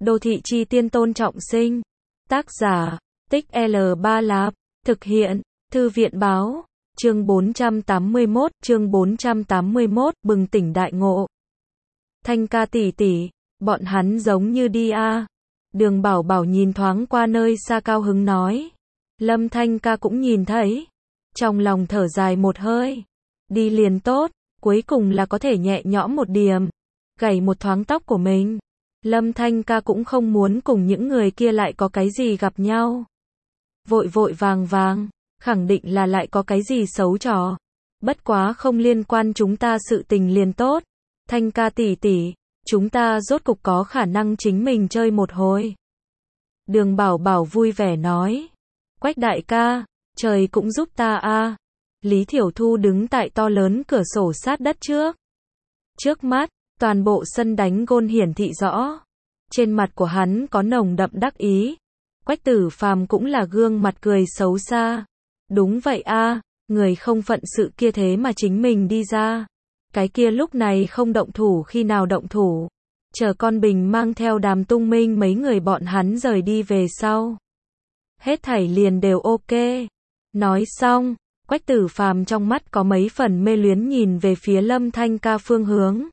Đô thị chi tiên Tôn Trọng Sinh. Tác giả, Tích L3 Lạp. Thực hiện, Thư viện báo. Chương 481, bừng tỉnh đại ngộ. Thanh ca tỷ tỷ, bọn hắn giống như đi a. Đường Bảo Bảo nhìn thoáng qua nơi xa cao hứng nói. Lâm Thanh ca cũng nhìn thấy. Trong lòng thở dài một hơi. Đi liền tốt, cuối cùng là có thể nhẹ nhõm một điểm. Gảy một thoáng tóc của mình. Lâm Thanh ca cũng không muốn cùng những người kia lại có cái gì gặp nhau. Vội vội vàng, khẳng định là lại có cái gì xấu trò. Bất quá không liên quan chúng ta sự tình liền tốt. Thanh ca tỷ tỷ, chúng ta rốt cục có khả năng chính mình chơi một hồi. Đường Bảo Bảo vui vẻ nói. Quách đại ca, trời cũng giúp ta a. Lý Thiểu Thu đứng tại to lớn cửa sổ sát đất trước. Trước mắt, toàn bộ sân đánh gôn hiển thị rõ. Trên mặt của hắn có nồng đậm đắc ý. Quách Tử Phàm cũng là gương mặt cười xấu xa. Đúng vậy a, người không phận sự kia thế mà chính mình đi ra. Cái kia lúc này không động thủ khi nào động thủ. Chờ con Bình mang theo Đàm Tung Minh mấy người bọn hắn rời đi về sau. Hết thảy liền đều ok. Nói xong, Quách Tử Phàm trong mắt có mấy phần mê luyến nhìn về phía Lâm Thanh ca phương hướng.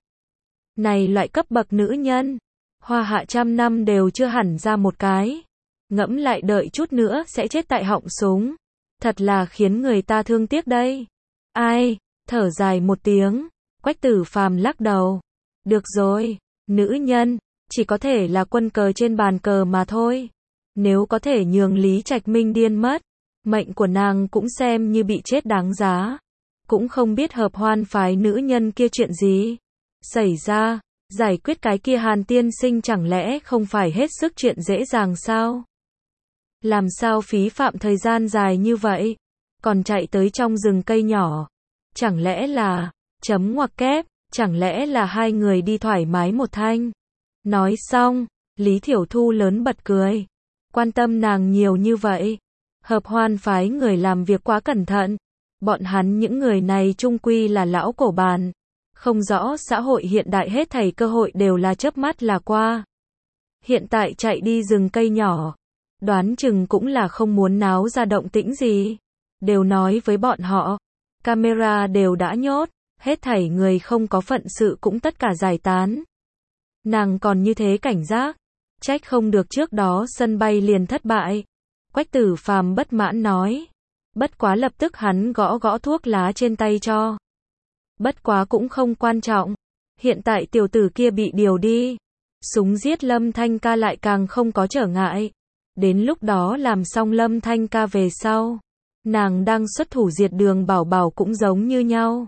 Này loại cấp bậc nữ nhân, hoa hạ trăm năm đều chưa hẳn ra một cái. Ngẫm lại đợi chút nữa sẽ chết tại họng súng. Thật là khiến người ta thương tiếc đây. Ai, thở dài một tiếng, Quách Tử Phàm lắc đầu. Được rồi, nữ nhân, chỉ có thể là quân cờ trên bàn cờ mà thôi. Nếu có thể nhường Lý Trạch Minh điên mất, mệnh của nàng cũng xem như bị chết đáng giá. Cũng không biết hợp hoan phái nữ nhân kia chuyện gì xảy ra, giải quyết cái kia Hàn tiên sinh chẳng lẽ không phải hết sức chuyện dễ dàng sao? Làm sao phí phạm thời gian dài như vậy, còn chạy tới trong rừng cây nhỏ? Chẳng lẽ là, chấm ngoặc kép, chẳng lẽ là hai người đi thoải mái một thanh? Nói xong, Lý Thiểu Thu lớn bật cười. Quan tâm nàng nhiều như vậy. Hợp hoan phái người làm việc quá cẩn thận. Bọn hắn những người này chung quy là lão cổ bàn. Không rõ xã hội hiện đại hết thảy cơ hội đều là chớp mắt là qua. Hiện tại chạy đi rừng cây nhỏ. Đoán chừng cũng là không muốn náo ra động tĩnh gì. Đều nói với bọn họ. Camera đều đã nhốt. Hết thảy người không có phận sự cũng tất cả giải tán. Nàng còn như thế cảnh giác. Trách không được trước đó sân bay liền thất bại. Quách Tử Phàm bất mãn nói. Bất quá lập tức hắn gõ gõ thuốc lá trên tay cho. Bất quá cũng không quan trọng. Hiện tại tiểu tử kia bị điều đi. Súng giết Lâm Thanh ca lại càng không có trở ngại. Đến lúc đó làm xong Lâm Thanh ca về sau. Nàng đang xuất thủ diệt Đường Bảo Bảo cũng giống như nhau.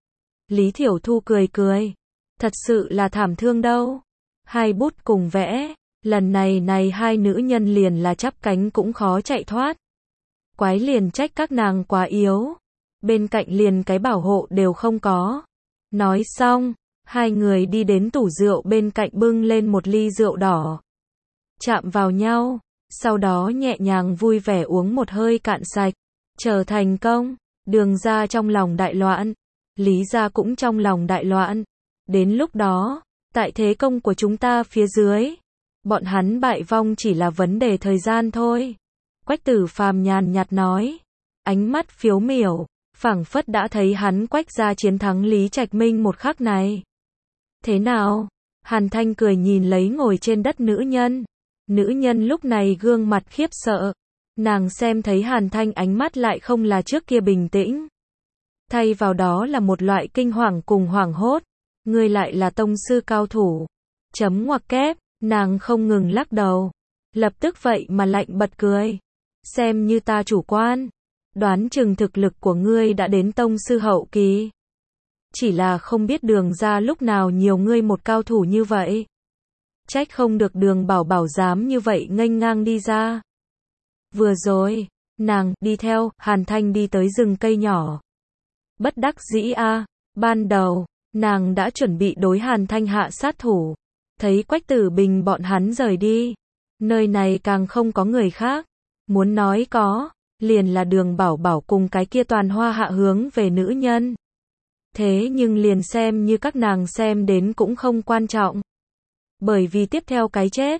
Lý Thiểu Thu cười cười. Thật sự là thảm thương đâu. Hai bút cùng vẽ. Lần này hai nữ nhân liền là chắp cánh cũng khó chạy thoát. Quái liền trách các nàng quá yếu. Bên cạnh liền cái bảo hộ đều không có. Nói xong, hai người đi đến tủ rượu bên cạnh bưng lên một ly rượu đỏ. Chạm vào nhau, sau đó nhẹ nhàng vui vẻ uống một hơi cạn sạch. Chờ thành công, Đường gia trong lòng đại loạn. Lý gia cũng trong lòng đại loạn. Đến lúc đó, tại thế công của chúng ta phía dưới. Bọn hắn bại vong chỉ là vấn đề thời gian thôi. Quách Tử Phàm nhàn nhạt nói. Ánh mắt phiếu miểu, phảng phất đã thấy hắn Quách gia chiến thắng Lý Trạch Minh một khắc này. Thế nào? Hàn Thanh cười nhìn lấy ngồi trên đất nữ nhân. Nữ nhân lúc này gương mặt khiếp sợ. Nàng xem thấy Hàn Thanh ánh mắt lại không là trước kia bình tĩnh. Thay vào đó là một loại kinh hoàng cùng hoảng hốt. Ngươi lại là tông sư cao thủ. Chấm ngoặc kép. Nàng không ngừng lắc đầu. Lập tức vậy mà lạnh bật cười. Xem như ta chủ quan. Đoán chừng thực lực của ngươi đã đến tông sư hậu kỳ. Chỉ là không biết Đường gia lúc nào nhiều ngươi một cao thủ như vậy. Trách không được Đường Bảo Bảo dám như vậy nghênh ngang đi ra. Vừa rồi, nàng đi theo Hàn Thanh đi tới rừng cây nhỏ. Bất đắc dĩ a, ban đầu, nàng đã chuẩn bị đối Hàn Thanh hạ sát thủ. Thấy Quách Tử Bình bọn hắn rời đi. Nơi này càng không có người khác. Muốn nói có, liền là Đường Bảo Bảo cùng cái kia toàn hoa hạ hướng về nữ nhân. Thế nhưng liền xem như các nàng xem đến cũng không quan trọng. Bởi vì tiếp theo cái chết,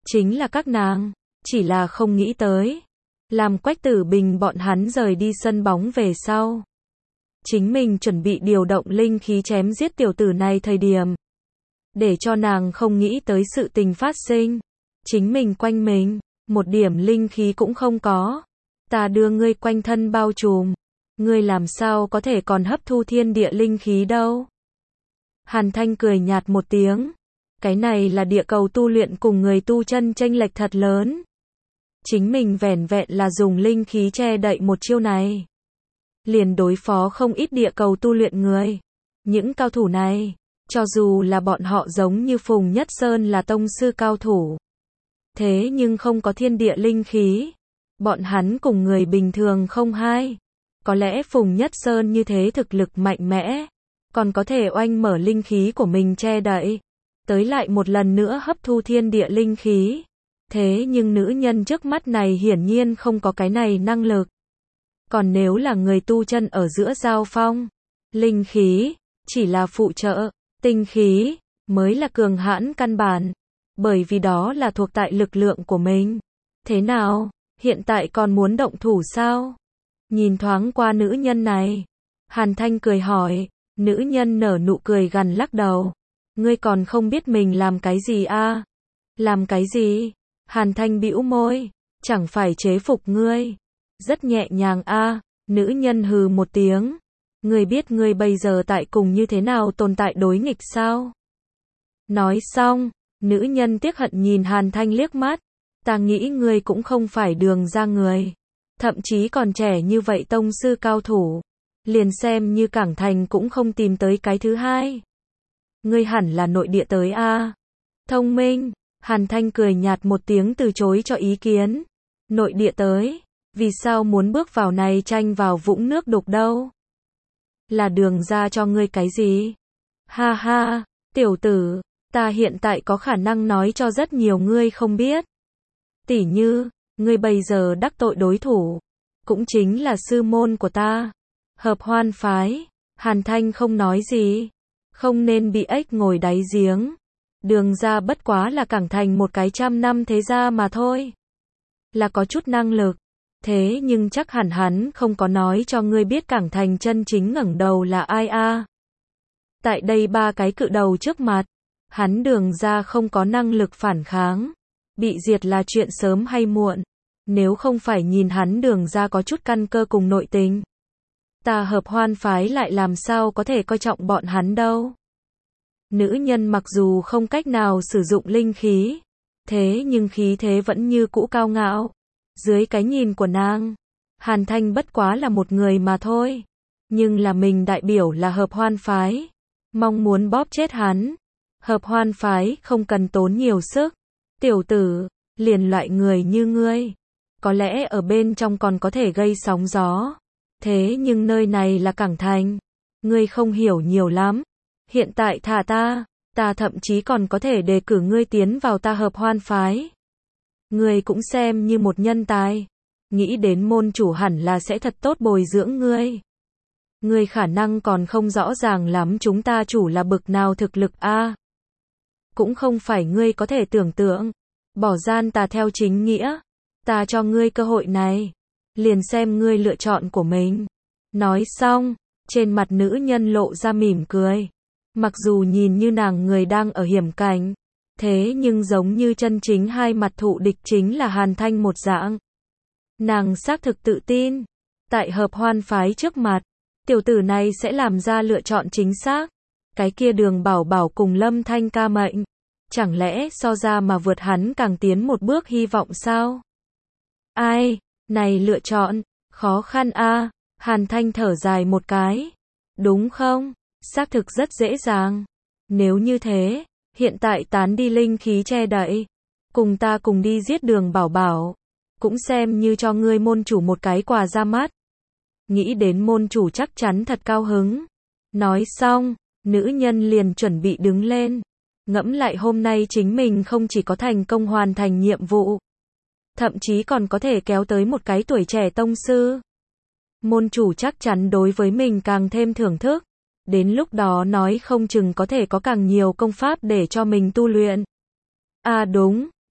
chính là các nàng, chỉ là không nghĩ tới. Làm Quách Tử Bình bọn hắn rời đi sân bóng về sau. Chính mình chuẩn bị điều động linh khí chém giết tiểu tử này thời điểm. Để cho nàng không nghĩ tới sự tình phát sinh. Chính mình quanh mình, một điểm linh khí cũng không có. Ta đưa ngươi quanh thân bao trùm. Ngươi làm sao có thể còn hấp thu thiên địa linh khí đâu. Hàn Thanh cười nhạt một tiếng. Cái này là địa cầu tu luyện cùng người tu chân chênh lệch thật lớn. Chính mình vẻn vẹn là dùng linh khí che đậy một chiêu này. Liền đối phó không ít địa cầu tu luyện người. Những cao thủ này, cho dù là bọn họ giống như Phùng Nhất Sơn là tông sư cao thủ. Thế nhưng không có thiên địa linh khí. Bọn hắn cùng người bình thường không hai. Có lẽ Phùng Nhất Sơn như thế thực lực mạnh mẽ. Còn có thể oanh mở linh khí của mình che đậy. Tới lại một lần nữa hấp thu thiên địa linh khí. Thế nhưng nữ nhân trước mắt này hiển nhiên không có cái này năng lực. Còn nếu là người tu chân ở giữa giao phong, linh khí chỉ là phụ trợ, tinh khí mới là cường hãn căn bản, bởi vì đó là thuộc tại lực lượng của mình. Thế nào, hiện tại còn muốn động thủ sao? Nhìn thoáng qua nữ nhân này, Hàn Thanh cười hỏi, nữ nhân nở nụ cười gằn lắc đầu. Ngươi còn không biết mình làm cái gì a? Làm cái gì? Hàn Thanh bĩu môi, chẳng phải chế phục ngươi. Rất nhẹ nhàng a. Nữ nhân hừ một tiếng. Ngươi biết ngươi bây giờ tại cùng như thế nào tồn tại đối nghịch sao? Nói xong, nữ nhân tiếc hận nhìn Hàn Thanh liếc mắt. Ta nghĩ ngươi cũng không phải đường ra người. Thậm chí còn trẻ như vậy tông sư cao thủ. Liền xem như Cảng Thành cũng không tìm tới cái thứ hai. Ngươi hẳn là nội địa tới a. Thông minh. Hàn Thanh cười nhạt một tiếng từ chối cho ý kiến. Nội địa tới, vì sao muốn bước vào này tranh vào vũng nước đục đâu? Là đường ra cho ngươi cái gì? Ha ha, tiểu tử, ta hiện tại có khả năng nói cho rất nhiều ngươi không biết. Tỉ như, ngươi bây giờ đắc tội đối thủ, cũng chính là sư môn của ta. Hợp Hoan phái. Hàn Thanh không nói gì. Không nên bị ếch ngồi đáy giếng. Đường ra bất quá là Cảng Thành một cái 100 năm thế gia mà thôi. Là có chút năng lực. Thế nhưng chắc hẳn hắn không có nói cho ngươi biết Cảng Thành chân chính ngẩng đầu là ai a. Tại đây ba cái cự đầu trước mặt, hắn đường ra không có năng lực phản kháng. Bị diệt là chuyện sớm hay muộn. Nếu không phải nhìn hắn đường ra có chút căn cơ cùng nội tình. Ta Hợp Hoan phái lại làm sao có thể coi trọng bọn hắn đâu. Nữ nhân mặc dù không cách nào sử dụng linh khí, thế nhưng khí thế vẫn như cũ cao ngạo. Dưới cái nhìn của nàng, Hàn Thanh bất quá là một người mà thôi. Nhưng là mình đại biểu là Hợp Hoan phái. Mong muốn bóp chết hắn. Hợp Hoan phái không cần tốn nhiều sức. Tiểu tử, liền loại người như ngươi. Có lẽ ở bên trong còn có thể gây sóng gió. Thế nhưng nơi này là Cảng Thành. Ngươi không hiểu nhiều lắm. Hiện tại thả ta thậm chí còn có thể đề cử ngươi tiến vào ta Hợp Hoan phái. Ngươi cũng xem như một nhân tài. Nghĩ đến môn chủ hẳn là sẽ thật tốt bồi dưỡng ngươi. Ngươi khả năng còn không rõ ràng lắm chúng ta chủ là bực nào thực lực a. Cũng không phải ngươi có thể tưởng tượng. Bỏ gian tà theo chính nghĩa. Ta cho ngươi cơ hội này. Liền xem ngươi lựa chọn của mình. Nói xong, trên mặt nữ nhân lộ ra mỉm cười. Mặc dù nhìn như nàng người đang ở hiểm cảnh, thế nhưng giống như chân chính hai mặt thù địch chính là Hàn Thanh một dạng. Nàng xác thực tự tin, tại Hợp Hoan phái trước mặt, tiểu tử này sẽ làm ra lựa chọn chính xác. Cái kia Đường Bảo Bảo cùng Lâm Thanh ca mệnh, chẳng lẽ so ra mà vượt hắn càng tiến một bước hy vọng sao? Ai, này lựa chọn, khó khăn a. Hàn Thanh thở dài một cái. Đúng không? Xác thực rất dễ dàng. Nếu như thế, hiện tại tán đi linh khí che đậy, cùng ta cùng đi giết Đường Bảo Bảo, cũng xem như cho ngươi môn chủ một cái quà ra mắt. Nghĩ đến môn chủ chắc chắn thật cao hứng. Nói xong, nữ nhân liền chuẩn bị đứng lên. Ngẫm lại hôm nay chính mình không chỉ có thành công hoàn thành nhiệm vụ, thậm chí còn có thể kéo tới một cái tuổi trẻ tông sư. Môn chủ chắc chắn đối với mình càng thêm thưởng thức. Đến lúc đó nói không chừng có thể có càng nhiều công pháp để cho mình tu luyện. À đúng,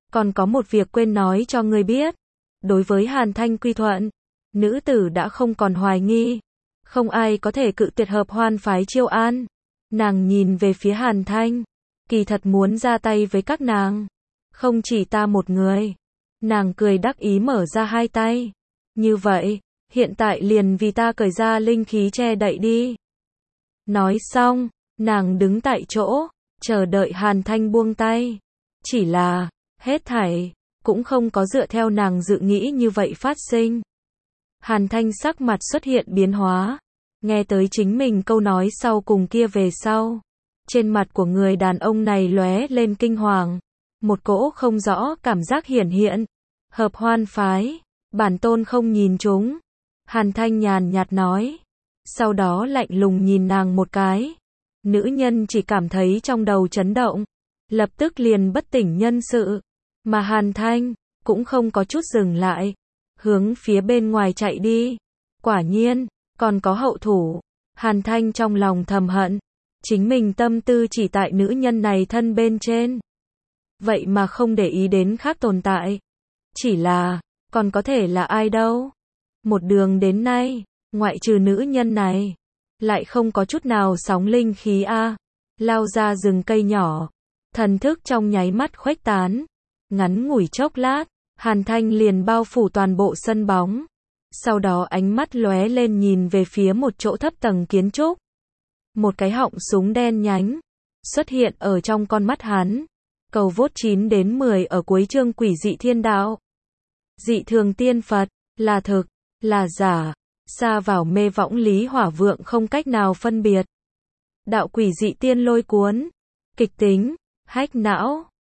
còn có một việc quên nói cho ngươi biết. Đối với Hàn Thanh quy thuận, nữ tử đã không còn hoài nghi. Không ai có thể cự tuyệt hợp hoan phái Chiêu An. Nàng nhìn về phía Hàn Thanh. Kỳ thật muốn ra tay với các nàng. Không chỉ ta một người. Nàng cười đắc ý mở ra hai tay. Như vậy, hiện tại liền vì ta cởi ra linh khí che đậy đi. Nói xong, nàng đứng tại chỗ, chờ đợi Hàn Thanh buông tay. Chỉ là, hết thảy, cũng không có dựa theo nàng dự nghĩ như vậy phát sinh. Hàn Thanh sắc mặt xuất hiện biến hóa. Nghe tới chính mình câu nói sau cùng kia về sau. Trên mặt của người đàn ông này lóe lên kinh hoàng. Một cỗ không rõ cảm giác hiển hiện. Hợp hoan phái, bản tôn không nhìn chúng. Hàn Thanh nhàn nhạt nói. Sau đó lạnh lùng nhìn nàng một cái. Nữ nhân chỉ cảm thấy trong đầu chấn động. Lập tức liền bất tỉnh nhân sự. Mà Hàn Thanh, cũng không có chút dừng lại. Hướng phía bên ngoài chạy đi. Quả nhiên, còn có hậu thủ. Hàn Thanh trong lòng thầm hận. Chính mình tâm tư chỉ tại nữ nhân này thân bên trên. Vậy mà không để ý đến khác tồn tại. Chỉ là, còn có thể là ai đâu. Một đường đến nay, ngoại trừ nữ nhân này, lại không có chút nào sóng linh khí a. Lao ra rừng cây nhỏ. Thần thức trong nháy mắt khuếch tán. Ngắn ngủi chốc lát, Hàn Thanh liền bao phủ toàn bộ sân bóng. Sau đó ánh mắt lóe lên nhìn về phía một chỗ thấp tầng kiến trúc. Một cái họng súng đen nhánh xuất hiện ở trong con mắt hắn. Cầu vốt 9 đến 10 ở cuối chương Quỷ dị thiên đạo. Dị thường tiên Phật, là thực, là giả, xa vào mê võng lý hỏa vượng không cách nào phân biệt. Đạo quỷ dị tiên lôi cuốn, kịch tính, hách não.